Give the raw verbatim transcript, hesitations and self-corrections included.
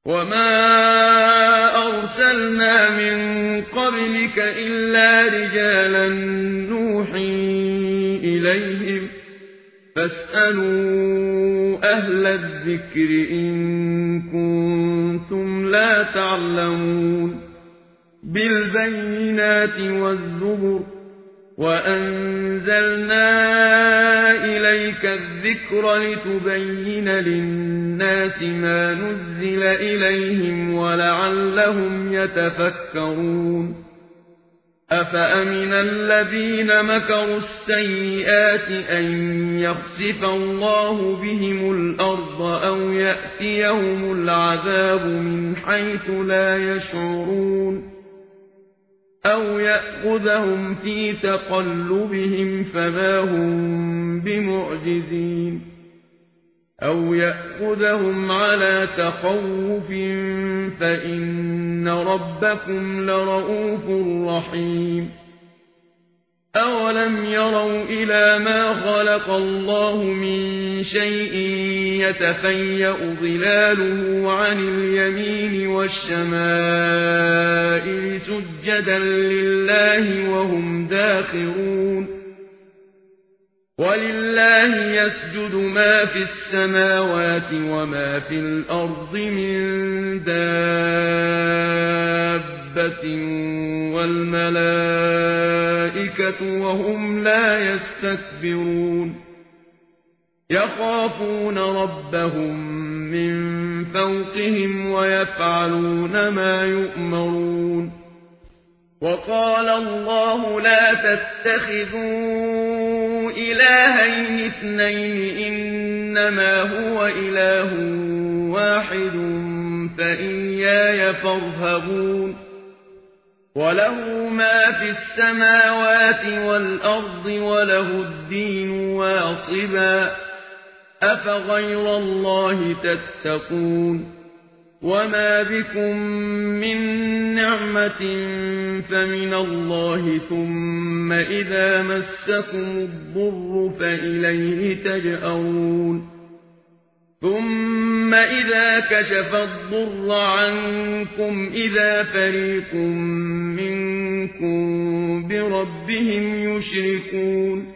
وما أرسلنا من قبلك إلا رجالا نوحي إليهم فاسألوا أهل الذكر إن كنتم لا تعلمون بالبينات والزبر وأنزلنا إليك الذكر لتبين للناس ما نزل إليهم ولعلهم يتفكرون أفأمن الذين مكروا السيئات أن يخسف الله بهم الأرض أو يأتيهم العذاب من حيث لا يشعرون أو يأخذهم في تقلبهم فما هم بمعجزين أو يأخذهم على تخوف فإن ربكم لرؤوف رحيم أولم يروا إلى ما خلق الله من شيء يتفيأ ظلاله عن اليمين والشمائل سجدا لله وهم داخرون ولله يسجد ما في السماوات وما في الأرض من دابة والملائكة وهم لا يستكبرون يخافون ربهم من فوقهم ويفعلون ما يؤمرون وقال الله لا تتخذوا إلهين اثنين إنما هو إله واحد فإياي فارهبون وله ما في السماوات والأرض وله الدين واصبا أفغير الله تتقون وما بكم من نعمة فمن الله ثم إذا مسكم الضر فإليه تجأرون ثم إذا كشف الضر عنكم إذا فريق منكم بربهم يشركون